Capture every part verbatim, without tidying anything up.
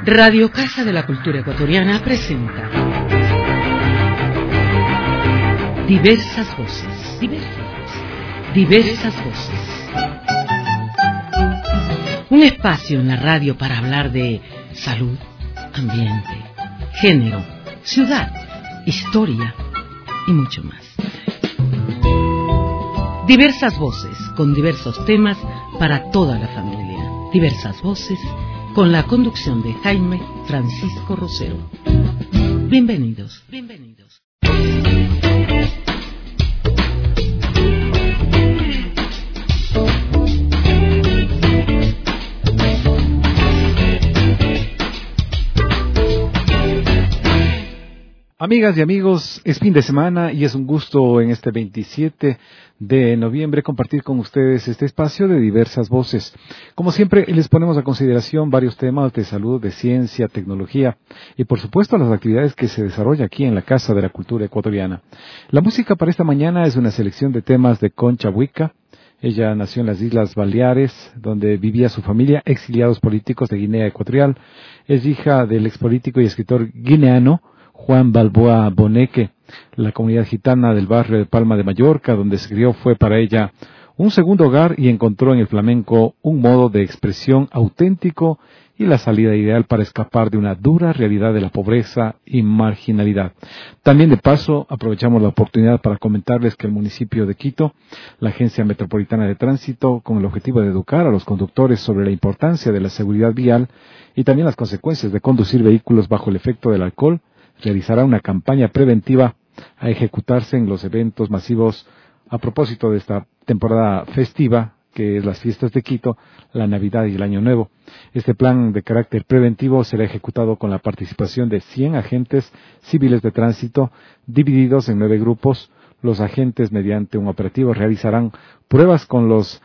Radio Casa de la Cultura Ecuatoriana presenta Diversas Voces. Diversas Voces. Diversas Voces. Un espacio en la radio para hablar de salud, ambiente, género, ciudad, historia y mucho más. Diversas voces con diversos temas para toda la familia. Diversas voces con la conducción de Jaime Francisco Rosero. Bienvenidos, bienvenidos. Amigas y amigos, es fin de semana y es un gusto en este veintisiete de noviembre compartir con ustedes este espacio de diversas voces. Como siempre, les ponemos a consideración varios temas de salud, de ciencia, tecnología y por supuesto las actividades que se desarrollan aquí en la Casa de la Cultura Ecuatoriana. La música para esta mañana es una selección de temas de Concha Huica. Ella nació en las Islas Baleares, donde vivía su familia, exiliados políticos de Guinea Ecuatorial. Es hija del expolítico y escritor guineano Juan Balboa Boneque. La comunidad gitana del barrio de Palma de Mallorca, donde se crió, fue para ella un segundo hogar y encontró en el flamenco un modo de expresión auténtico y la salida ideal para escapar de una dura realidad de la pobreza y marginalidad. También de paso aprovechamos la oportunidad para comentarles que el municipio de Quito, la Agencia Metropolitana de Tránsito, con el objetivo de educar a los conductores sobre la importancia de la seguridad vial y también las consecuencias de conducir vehículos bajo el efecto del alcohol, realizará una campaña preventiva a ejecutarse en los eventos masivos a propósito de esta temporada festiva, que es las fiestas de Quito, la Navidad y el Año Nuevo. Este plan de carácter preventivo será ejecutado con la participación de cien agentes civiles de tránsito, divididos en nueve grupos. Los agentes, mediante un operativo, realizarán pruebas con los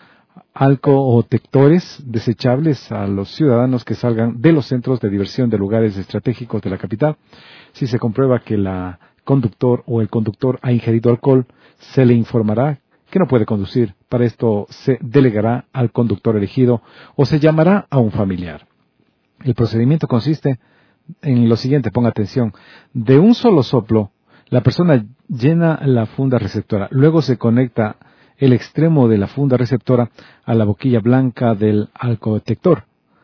alcohol-detectores desechables a los ciudadanos que salgan de los centros de diversión de lugares estratégicos de la capital. Si se comprueba que la conductor o el conductor ha ingerido alcohol, se le informará que no puede conducir. Para esto se delegará al conductor elegido o se llamará a un familiar. El procedimiento consiste en lo siguiente, ponga atención. De un solo soplo, la persona llena la funda receptora. Luego se conecta el extremo de la funda receptora a la boquilla blanca del alcoholdetector.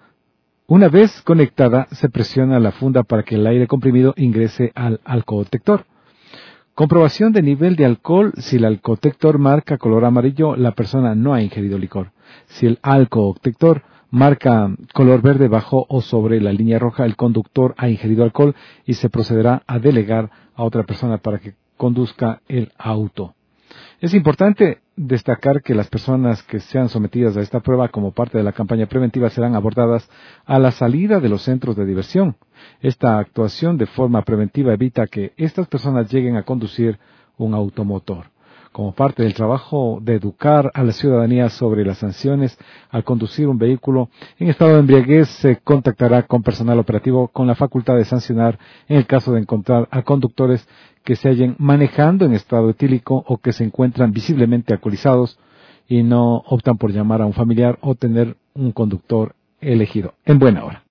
Una vez conectada, se presiona la funda para que el aire comprimido ingrese al alcoholdetector. Comprobación de nivel de alcohol. Si el alcoholdetector marca color amarillo, la persona no ha ingerido licor. Si el alcoholdetector marca color verde bajo o sobre la línea roja, el conductor ha ingerido alcohol y se procederá a delegar a otra persona para que conduzca el auto. Es importante destacar que las personas que sean sometidas a esta prueba como parte de la campaña preventiva serán abordadas a la salida de los centros de diversión. Esta actuación de forma preventiva evita que estas personas lleguen a conducir un automotor. Como parte del trabajo de educar a la ciudadanía sobre las sanciones al conducir un vehículo en estado de embriaguez, se contactará con personal operativo con la facultad de sancionar en el caso de encontrar a conductores que se hallen manejando en estado etílico o que se encuentran visiblemente alcoholizados y no optan por llamar a un familiar o tener un conductor elegido en buena hora.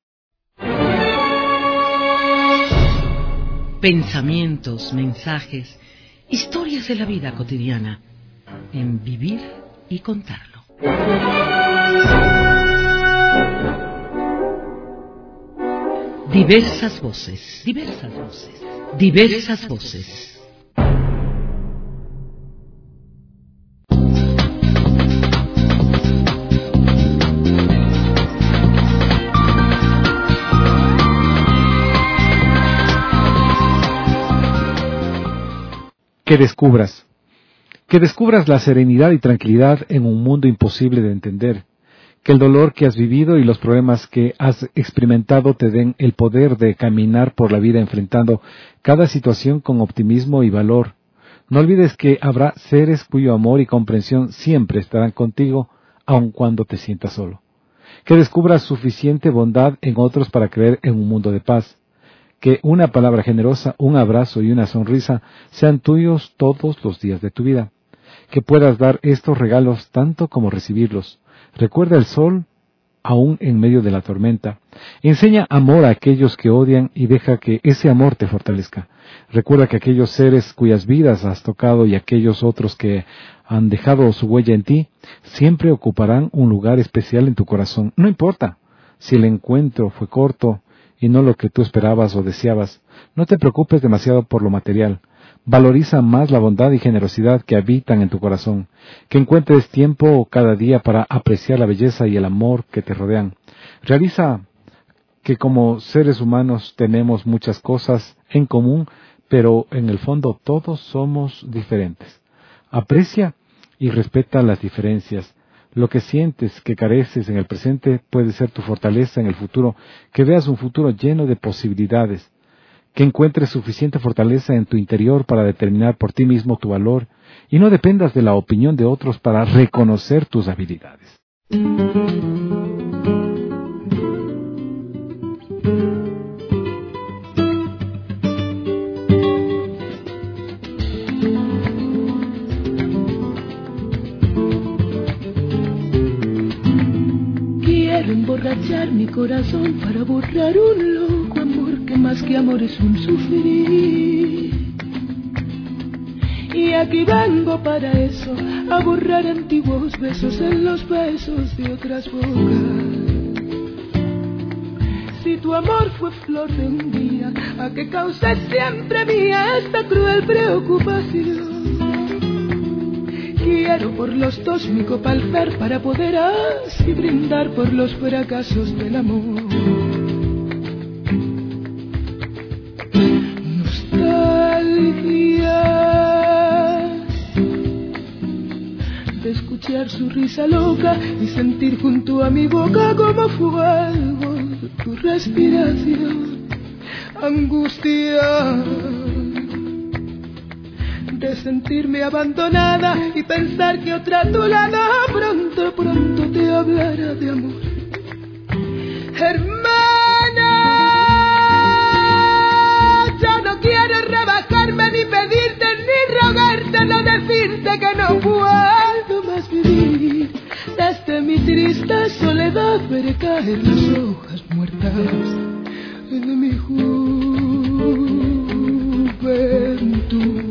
Pensamientos, mensajes, historias de la vida cotidiana en Vivir y Contarlo. Diversas voces, diversas voces, diversas voces. Que descubras. Que descubras la serenidad y tranquilidad en un mundo imposible de entender. Que el dolor que has vivido y los problemas que has experimentado te den el poder de caminar por la vida enfrentando cada situación con optimismo y valor. No olvides que habrá seres cuyo amor y comprensión siempre estarán contigo, aun cuando te sientas solo. Que descubras suficiente bondad en otros para creer en un mundo de paz. Que una palabra generosa, un abrazo y una sonrisa sean tuyos todos los días de tu vida. Que puedas dar estos regalos tanto como recibirlos. Recuerda el sol aún en medio de la tormenta. Enseña amor a aquellos que odian y deja que ese amor te fortalezca. Recuerda que aquellos seres cuyas vidas has tocado y aquellos otros que han dejado su huella en ti, siempre ocuparán un lugar especial en tu corazón. No importa si el encuentro fue corto y no lo que tú esperabas o deseabas. No te preocupes demasiado por lo material. Valoriza más la bondad y generosidad que habitan en tu corazón. Que encuentres tiempo cada día para apreciar la belleza y el amor que te rodean. Realiza que como seres humanos tenemos muchas cosas en común, pero en el fondo todos somos diferentes. Aprecia y respeta las diferencias. Lo que sientes que careces en el presente puede ser tu fortaleza en el futuro. Que veas un futuro lleno de posibilidades. Que encuentres suficiente fortaleza en tu interior para determinar por ti mismo tu valor y no dependas de la opinión de otros para reconocer tus habilidades. Quiero emborrachar mi corazón para borrar un loco amor que más que amor es un sufrir. Y aquí vengo para eso, a borrar antiguos besos en los besos de otras bocas. Si tu amor fue flor de un día, ¿a qué causa siempre mía esta cruel preocupación? Quiero por los dos mi copa alzar para poder así brindar por los fracasos del amor. Nostalgia de escuchar su risa loca y sentir junto a mi boca como fuego tu respiración. Angustia de sentirme abandonada y pensar que otra a tu lado pronto, pronto te hablará de amor. Hermana, yo no quiero rebajarme ni pedirte ni rogarte, no decirte que no puedo más vivir. Desde mi triste soledad veré caer las hojas muertas de mi juventud.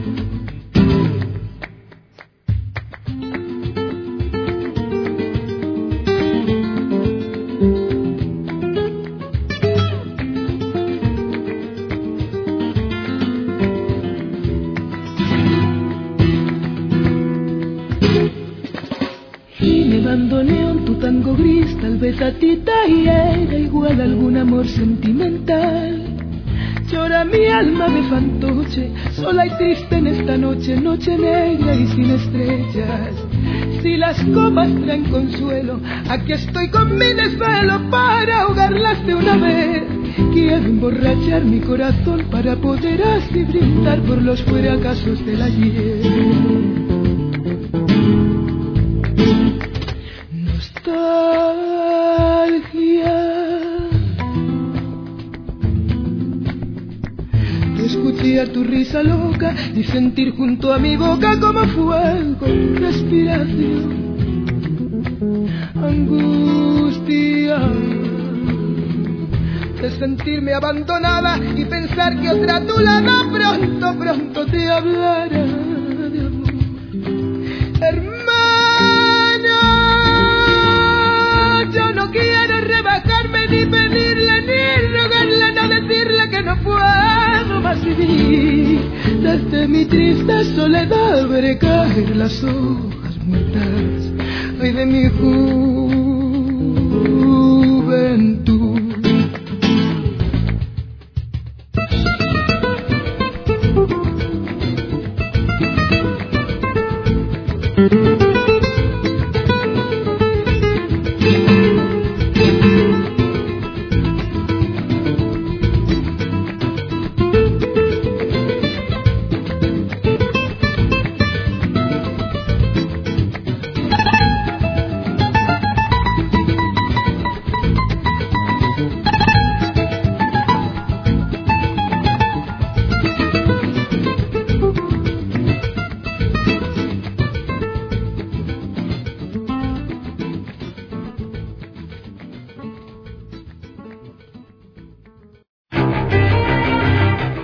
Bandoneón, tu tango gris, tal vez a ti te hiera igual algún amor sentimental. Llora mi alma de fantoche, sola y triste en esta noche, noche negra y sin estrellas. Si las copas traen consuelo, aquí estoy con mi desvelo para ahogarlas de una vez. Quiero emborrachar mi corazón para poder así brindar por los fracasos del ayer. Nostalgia de escuchar tu risa loca y sentir junto a mi boca como fuego tu respiración. Angustia de sentirme abandonada y pensar que otra a tu lado pronto, pronto te hablará de amor. Hermano, yo no quiero rebajarme ni pedirle ni rogarle, no decirle que no puedo más vivir. Desde mi triste soledad veré caer las hojas muertas, ay, de mi juventud.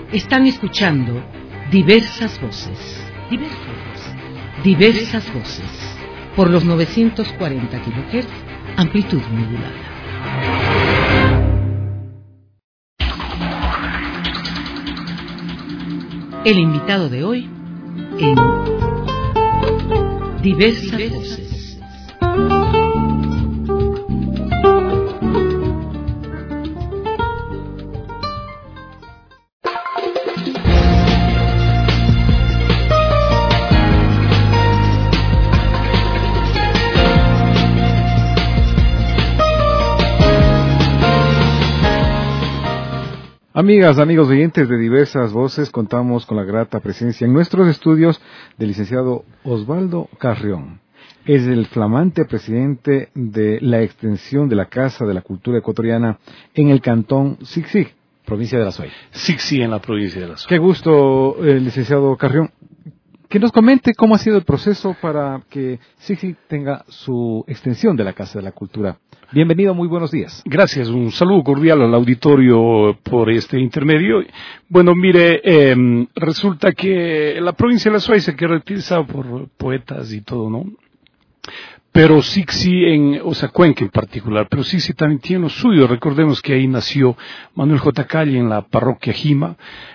Están escuchando diversas voces, diversas voces, diversas voces, por los novecientos cuarenta kilohertz, amplitud modulada. El invitado de hoy en Diversas Voces. Amigas, amigos oyentes de Diversas Voces, contamos con la grata presencia en nuestros estudios del licenciado Osvaldo Carrión. Es el flamante presidente de la extensión de la Casa de la Cultura Ecuatoriana en el cantón Siksik, provincia de la Suay. Siksik, en la provincia de la Suay. Qué gusto, eh, licenciado Carrión. Que nos comente cómo ha sido el proceso para que Siksik tenga su extensión de la Casa de la Cultura. Bienvenido, muy buenos días. Gracias, un saludo cordial al auditorio por este intermedio. Bueno, mire, eh, resulta que la provincia de la Suay se caracteriza por poetas y todo, ¿no? Pero Siksik, en, o sea, Cuenca en particular, pero Siksik también tiene lo suyo. Recordemos que ahí nació Manuel J. Calle en la parroquia Jima,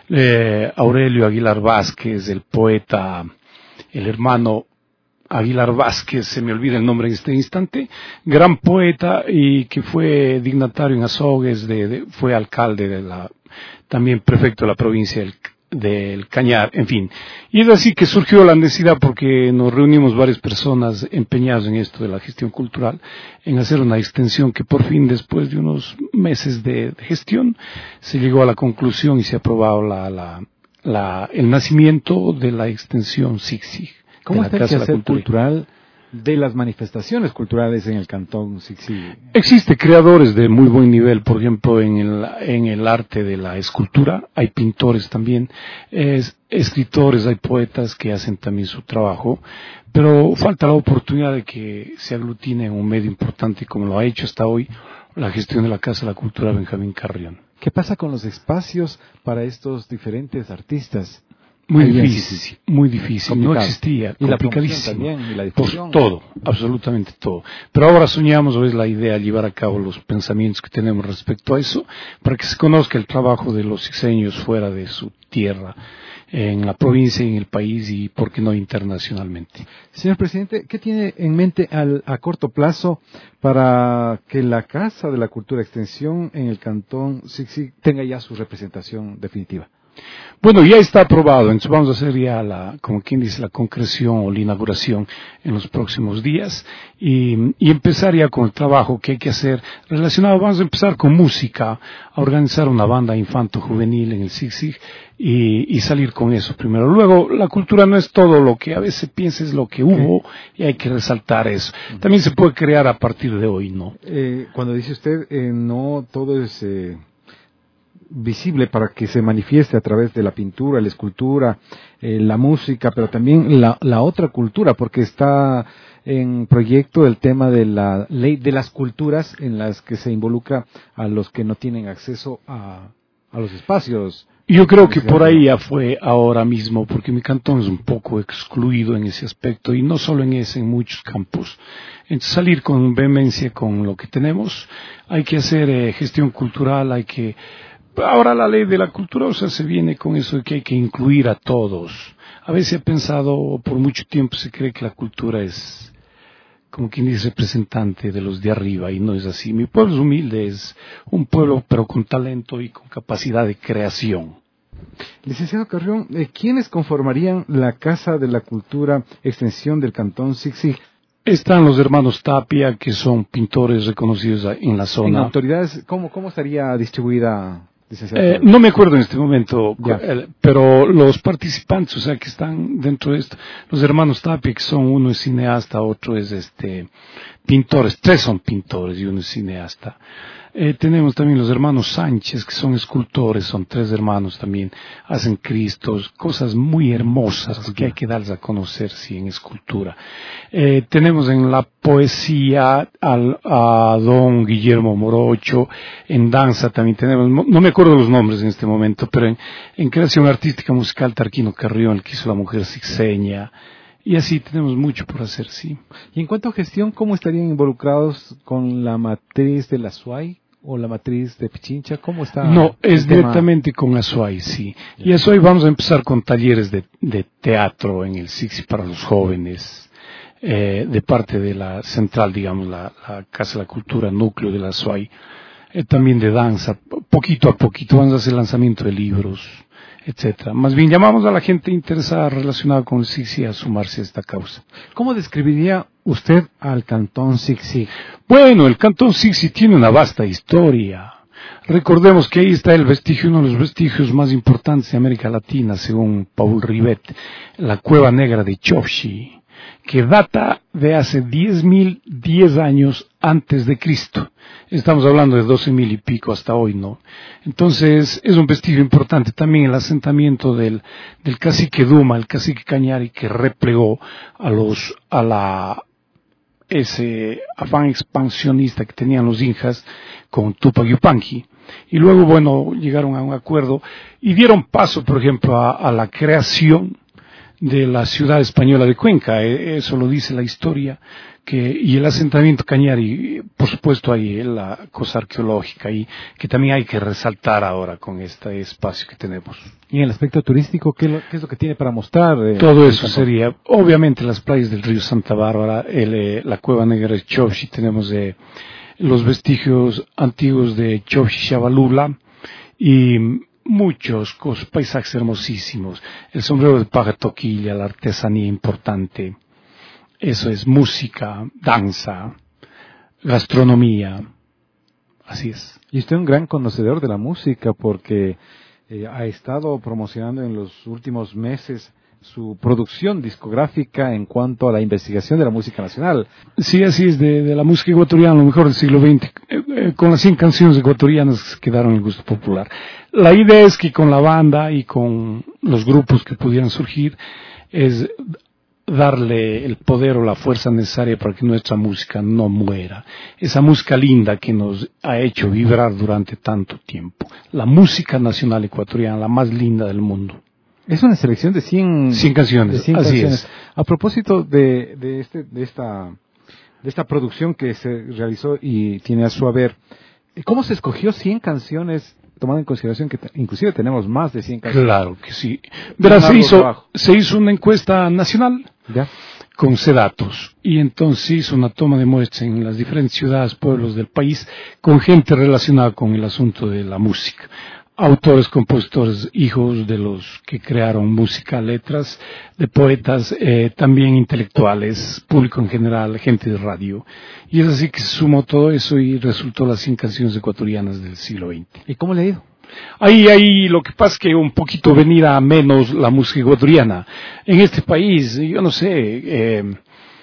eh, Aurelio Aguilar Vázquez, el poeta, el hermano Aguilar Vázquez, se me olvida el nombre en este instante, gran poeta y que fue dignatario en Azogues, de, de, fue alcalde de la, también prefecto de la provincia del, del Cañar, en fin. Y es así que surgió la necesidad porque nos reunimos varias personas empeñadas en esto de la gestión cultural, en hacer una extensión que por fin, después de unos meses de, de gestión, se llegó a la conclusión y se aprobó la, la, la, el nacimiento de la extensión Siksik. ¿Cómo está el quehacer cultural de las manifestaciones culturales en el cantón Siksik? Existe creadores de muy buen nivel, por ejemplo, en el, en el arte de la escultura, hay pintores también, es, escritores, hay poetas que hacen también su trabajo, pero falta la oportunidad de que se aglutine en un medio importante como lo ha hecho hasta hoy la gestión de la Casa de la Cultura Benjamín Carrión. ¿Qué pasa con los espacios para estos diferentes artistas? Muy difícil, muy difícil, complicado. No existía, y complicadísimo, la también, y la difusión. Pues todo, absolutamente todo. Pero ahora soñamos, o es la idea, llevar a cabo los pensamientos que tenemos respecto a eso, para que se conozca el trabajo de los sikseños fuera de su tierra, en la provincia, en el país y, por qué no, internacionalmente. Señor presidente, ¿qué tiene en mente al, a corto plazo para que la Casa de la Cultura Extensión en el cantón Siksik tenga ya su representación definitiva? Bueno, ya está aprobado, entonces vamos a hacer ya la, como quien dice, la concreción o la inauguración en los próximos días y, y empezar ya con el trabajo que hay que hacer relacionado. Vamos a empezar con música, a organizar una banda infanto-juvenil en el Siksik y, y salir con eso primero. Luego, la cultura no es todo lo que a veces piensa, es lo que hubo y hay que resaltar eso. También se puede crear a partir de hoy, ¿no? Eh, cuando dice usted, eh, no todo es Eh... visible para que se manifieste a través de la pintura, la escultura, eh, la música, pero también la, la otra cultura, porque está en proyecto el tema de la ley de las culturas en las que se involucra a los que no tienen acceso a, a los espacios. Yo creo que por ahí ya fue ahora mismo, porque mi cantón es un poco excluido en ese aspecto, y no solo en ese, en muchos campos. Entonces, salir con vehemencia con lo que tenemos, hay que hacer eh, gestión cultural, hay que... Ahora la ley de la cultura, o sea, se viene con eso de que hay que incluir a todos. A veces he pensado, por mucho tiempo se cree que la cultura es, como quien dice, representante de los de arriba, y no es así. Mi pueblo es humilde, es un pueblo pero con talento y con capacidad de creación. Licenciado Carrión, ¿quiénes conformarían la Casa de la Cultura Extensión del Cantón Siksik? Están los hermanos Tapia, que son pintores reconocidos en la zona. ¿En autoridades cómo, cómo estaría distribuida? Eh, no me acuerdo en este momento, eh, pero los participantes, o sea, que están dentro de esto, los hermanos Tapia, que son, uno es cineasta, otro es este pintores, tres son pintores y uno es cineasta. Eh, tenemos también los hermanos Sánchez, que son escultores, son tres hermanos también, hacen Cristos, cosas muy hermosas que hay que darles a conocer, sí, en escultura. Eh, tenemos en la poesía al, a don Guillermo Morocho, en danza también tenemos, no me acuerdo los nombres en este momento, pero en, en creación artística musical Tarquino Carrión, el que hizo La Mujer Sixeña. Y así tenemos mucho por hacer, sí. Y en cuanto a gestión, ¿cómo estarían involucrados con la matriz de la Azuay o la matriz de Pichincha? ¿Cómo está? No, es directamente con Azuay, sí. Y Azuay vamos a empezar con talleres de, de teatro en el Sixi para los jóvenes, eh, de parte de la central, digamos, la, la Casa de la Cultura, núcleo de la Azuay. Eh, también de danza, poquito a poquito, vamos a hacer lanzamiento de libros, etcétera. Más bien llamamos a la gente interesada relacionada con el Sixi a sumarse a esta causa. ¿Cómo describiría usted al Cantón Sixi? Bueno, el Cantón Sixi tiene una vasta historia. Recordemos que ahí está el vestigio, uno de los vestigios más importantes de América Latina, según Paul Rivet, la Cueva Negra de Chofchi, que data de hace diez mil diez años antes de Cristo. Estamos hablando de doce mil y pico hasta hoy, ¿no? Entonces, es un vestigio importante también el asentamiento del, del cacique Duma, el cacique Cañari, que replegó a los, a la, ese afán expansionista que tenían los injas con Tupac Yupanqui. Y luego, bueno, llegaron a un acuerdo y dieron paso, por ejemplo, a, a la creación de la ciudad española de Cuenca. Eso lo dice la historia, que, y el asentamiento Cañari, por supuesto hay la cosa arqueológica y que también hay que resaltar ahora con este espacio que tenemos. Y en el aspecto turístico, ¿qué, lo, qué es lo que tiene para mostrar? Eh, Todo eso sería, obviamente, las playas del río Santa Bárbara, el, eh, la Cueva Negra de Chofchi, tenemos eh, los vestigios antiguos de Chofchi Chavalula y muchos paisajes hermosísimos, el sombrero de paja toquilla, la artesanía importante, eso es música, danza, gastronomía, así es. Y usted es un gran conocedor de la música porque eh, ha estado promocionando en los últimos meses su producción discográfica en cuanto a la investigación de la música nacional. Sí, así es, de, de la música ecuatoriana, lo mejor del siglo veinte, eh, eh, con las cien canciones ecuatorianas que quedaron en el gusto popular. La idea es que con la banda y con los grupos que pudieran surgir, es darle el poder o la fuerza necesaria para que nuestra música no muera. Esa música linda que nos ha hecho vibrar durante tanto tiempo. La música nacional ecuatoriana, la más linda del mundo. Es una selección de cien, cien canciones, de cien así canciones. es. A propósito de, de, este, de, esta, de esta producción que se realizó y tiene a su haber, ¿cómo se escogió cien canciones, tomando en consideración que t- inclusive tenemos más de cien canciones? Claro que sí. Verás, se hizo, se hizo una encuesta nacional ¿Ya? con C-Datos y entonces hizo una toma de muestras en las diferentes ciudades, pueblos del país, con gente relacionada con el asunto de la música. Autores, compositores, hijos de los que crearon música, letras, de poetas, eh, también intelectuales, público en general, gente de radio. Y es así que se sumó todo eso y resultó las cien canciones ecuatorianas del siglo veinte. ¿Y cómo le ha ido? Ahí, ahí, lo que pasa es que un poquito venir a menos la música ecuatoriana. En este país, yo no sé, eh,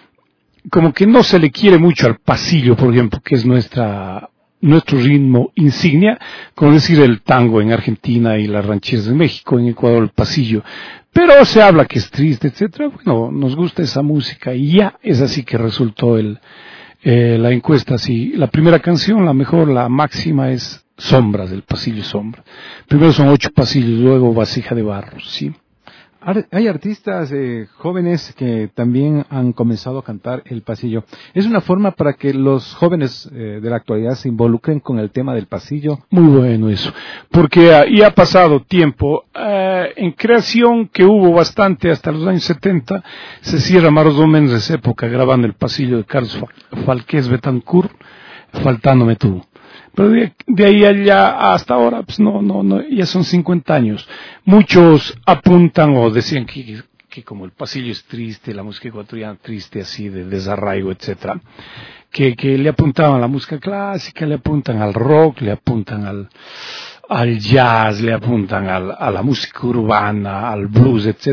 como que no se le quiere mucho al pasillo, por ejemplo, que es nuestra... nuestro ritmo insignia, como decir el tango en Argentina y las rancheras de México, en Ecuador el pasillo, pero se habla que es triste, etcétera. Bueno, nos gusta esa música y ya es así que resultó el eh, la encuesta así. La primera canción, la mejor, la máxima es Sombras, del pasillo Sombra. Primero son ocho pasillos, luego Vasija de Barro, sí. Hay artistas eh, jóvenes que también han comenzado a cantar el pasillo. ¿Es una forma para que los jóvenes eh, de la actualidad se involucren con el tema del pasillo? Muy bueno eso, porque uh, ya ha pasado tiempo. Uh, en creación, que hubo bastante hasta los años setenta, se cierra más o menos de esa época grabando el pasillo de Carlos Falqués Betancourt, Faltándome tú. Pero de, de ahí allá hasta ahora, pues no, no, no, ya son cincuenta años. Muchos apuntan o decían que, que como el pasillo es triste, la música ecuatoriana triste, así de desarraigo, etcétera, que, que le apuntaban a la música clásica, le apuntan al rock, le apuntan al, al jazz, le apuntan al, a la música urbana, al blues, etcétera.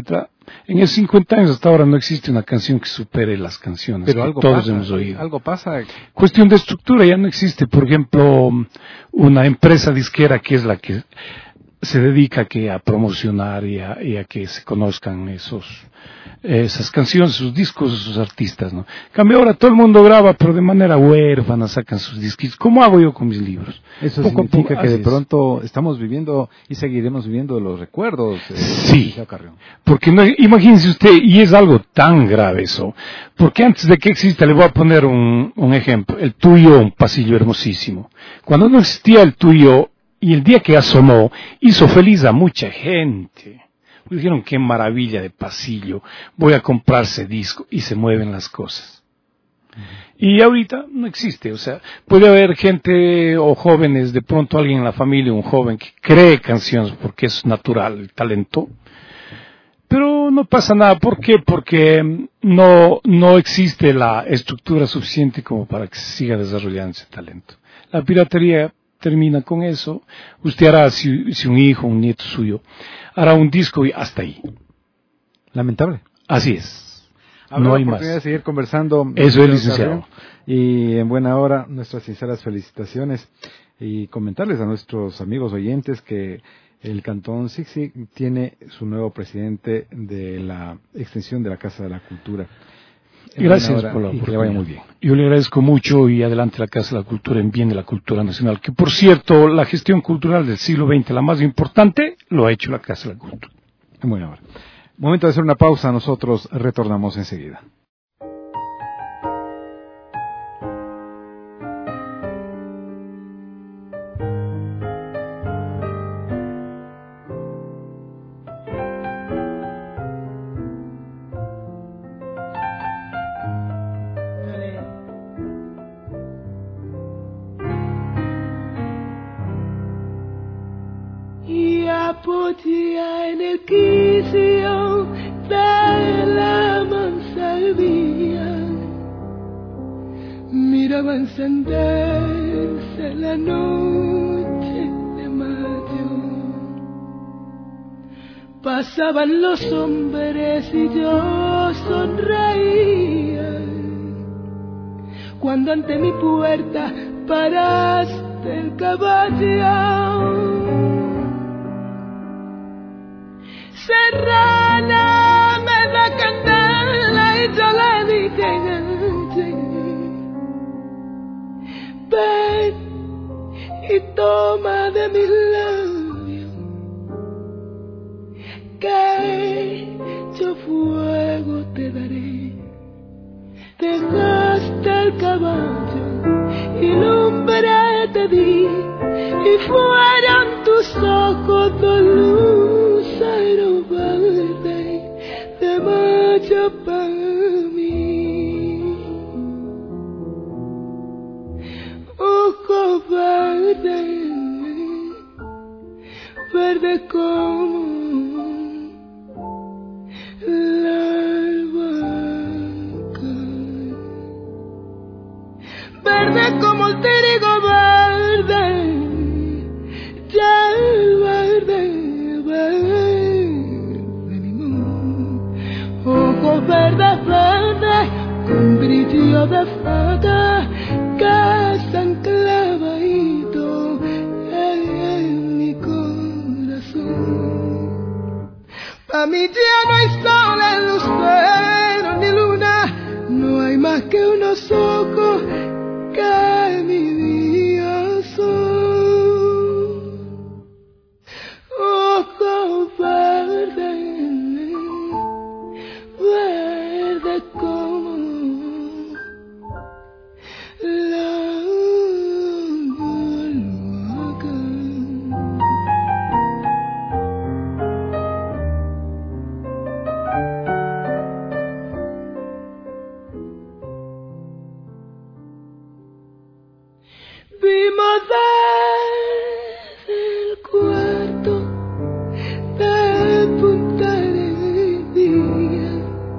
En esos cincuenta años hasta ahora no existe una canción que supere las canciones Pero que algo todos pasa, hemos oído. Algo pasa. Cuestión de estructura, ya no existe. Por ejemplo, una empresa disquera que es la que se dedica que a promocionar y a, y a que se conozcan esos esas canciones, sus discos, sus artistas, ¿no? En cambio ahora todo el mundo graba, pero de manera huérfana, sacan sus discos. ¿Cómo hago yo con mis libros? Eso Poco a significa poco, que de así es. pronto estamos viviendo y seguiremos viviendo los recuerdos. Eh, Sí, de Carrión. porque no, imagínese usted, y es algo tan grave eso, porque antes de que exista, le voy a poner un, un ejemplo, el tuyo, un pasillo hermosísimo. Cuando no existía el tuyo, y el día que asomó, hizo feliz a mucha gente. Dijeron, qué maravilla de pasillo, voy a comprarse disco, y se mueven las cosas. Uh-huh. Y ahorita no existe, o sea, puede haber gente o jóvenes, de pronto alguien en la familia, un joven que cree canciones porque es natural, el talento, pero no pasa nada. ¿Por qué? Porque no, no existe la estructura suficiente como para que se siga desarrollando ese talento. La piratería termina con eso. Usted hará, si, si un hijo, un nieto suyo, hará un disco y hasta ahí. Lamentable. Así es. Habrá no hay la más. De seguir conversando. Eso es, licenciado. Y en buena hora, nuestras sinceras felicitaciones y comentarles a nuestros amigos oyentes que el Cantón Sixi tiene su nuevo presidente de la extensión de la Casa de la Cultura. En Gracias hora, por la y oportunidad. que le vaya muy bien. Yo le agradezco mucho y adelante la Casa de la Cultura en bien de la cultura nacional, que por cierto, la gestión cultural del siglo veinte, la más importante, lo ha hecho la Casa de la Cultura. En buena hora. Momento de hacer una pausa, nosotros retornamos enseguida. Potia en el quicio de la mansardilla, miraba encenderse la noche de mayo. Pasaban los hombres y yo sonreía cuando ante mi puerta paraste el caballo. Serrana me da candela y yo le dije, ven y toma de mis labios, que yo fuego te daré. Dejaste el caballo y lumbre te di, y fueron tus ojos dos luceros verdes de mayo para mí. Ojos verdes, verdes como la albahaca, verde como el trigo verde, ya el verde, verde limón. Ojos verdes, verdes, con brillo de fata, que están clavaditos en mi corazón. Pa' mí ya no hay sol, lucero ni luna, no hay más que unos ojos que mi vida son. Ojos verdes, verdes como la albahaca. Vimos desde el cuarto de Punta Arenas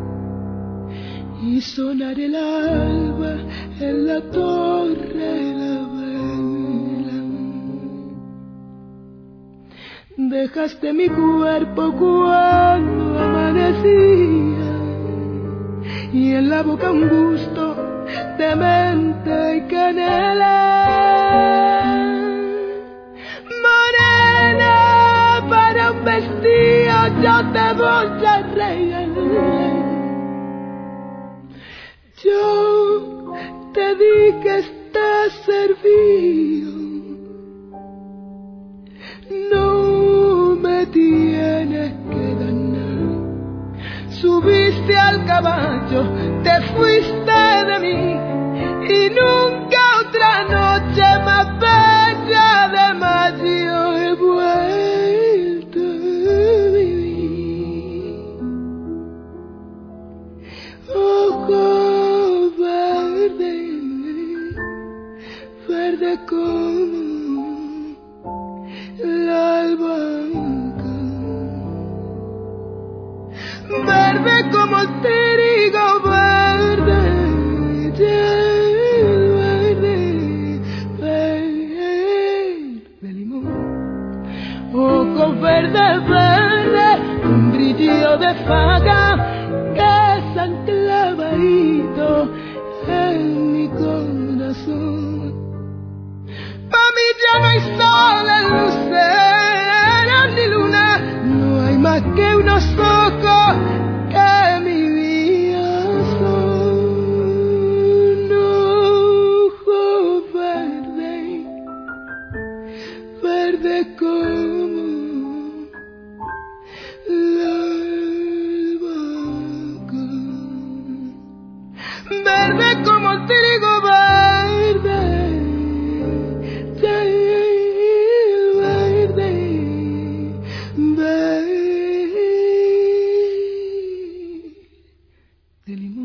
y sonar el alba en la torre de la vela. Dejaste mi cuerpo cuando amaneció manecilla y en la boca un gusto de menta y canela. Morena, para un vestido yo te voy a regalar. Yo te di que está servido, no me tienes que dar nada. Subiste al caballo, te fuiste de mí y nunca otra noche más bella de mayo he vuelto a vivir. Ojo verde, verde como la albahaca, verde como el trigo verde, verde, verde, de limón. Ojos verdes, verdes, un brillo de faga que se han clavadito en mi corazón. Pa' mí ya no hay sol en luceras ni luna, no hay más que unos ojos que mi vida son. Ojos verdes, verdes como la albahaca, verde como el trigo verde, verde, verde de limón.